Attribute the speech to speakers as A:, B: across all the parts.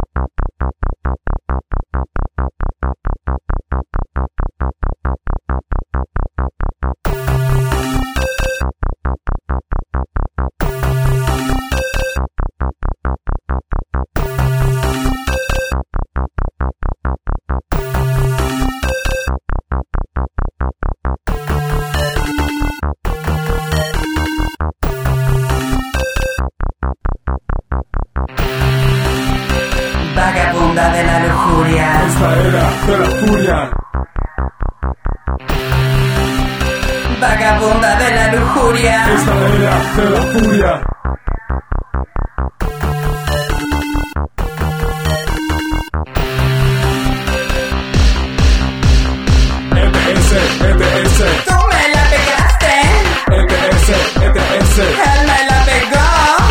A: Vagabunda de la lujuria.
B: Esta era de la furia.
A: Vagabunda de la lujuria.
B: Esta era de la furia. ETS.
A: Tú me la pegaste.
B: ETS.
A: Él me la pegó.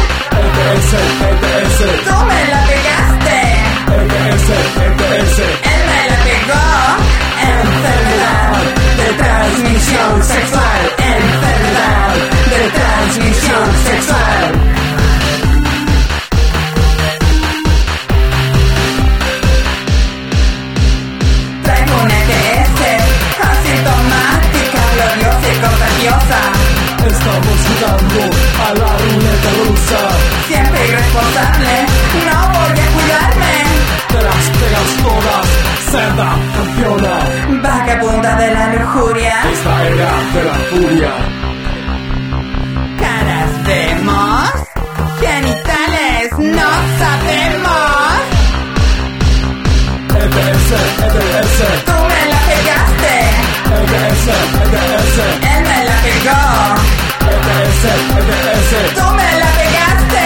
B: ETS.
A: Tú me la pegaste.
B: ETS.
A: Él me la pegó. Enfermedad de transmisión sexual. Enfermedad de transmisión sexual. Traigo una ETS asintomática, gloriosa y contagiosa.
B: Estamos jugando a la ruleta rusa.
A: Siempre irresponsable, no voy a cuidarme.
B: Te las pegas todas, cerda campeona.
A: Vagabunda de la lujuria.
B: Esta era de la furia.
A: Caras vemos, genitales no sabemos.
B: ETS.
A: Tú me la pegaste.
B: ETS.
A: Él me la pegó.
B: ETS.
A: Tú me la pegaste.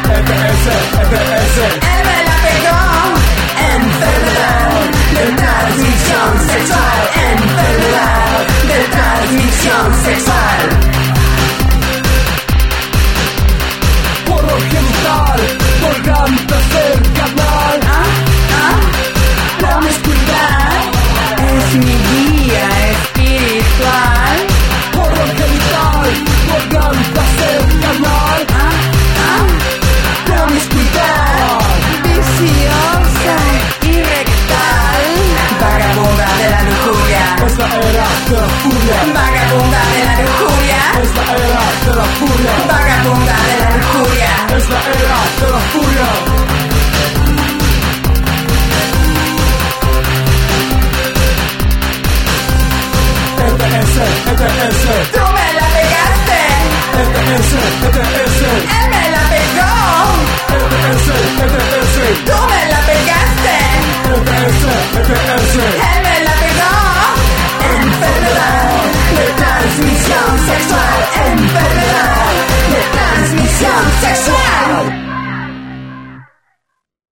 B: ETS.
A: Él me la pegó. Enfermedad de transmisión sexual. Enfermedad de transmisión sexual.
B: Porro genital, garganta cercanal.
A: Promiscuidad es mi guía espiritual.
B: Porro genital, garganta cercanal.
A: Promiscuidad viciosa y rectal. Vagabunda de la lujuria.
B: Esta era de la furia.
A: Vagabunda de la lujuria.
B: Esta era de la furia.
A: Vagabunda de la lujuria.
B: Esta era de la furia. ETS.
A: Tú me la pegaste.
B: ETS.
A: Él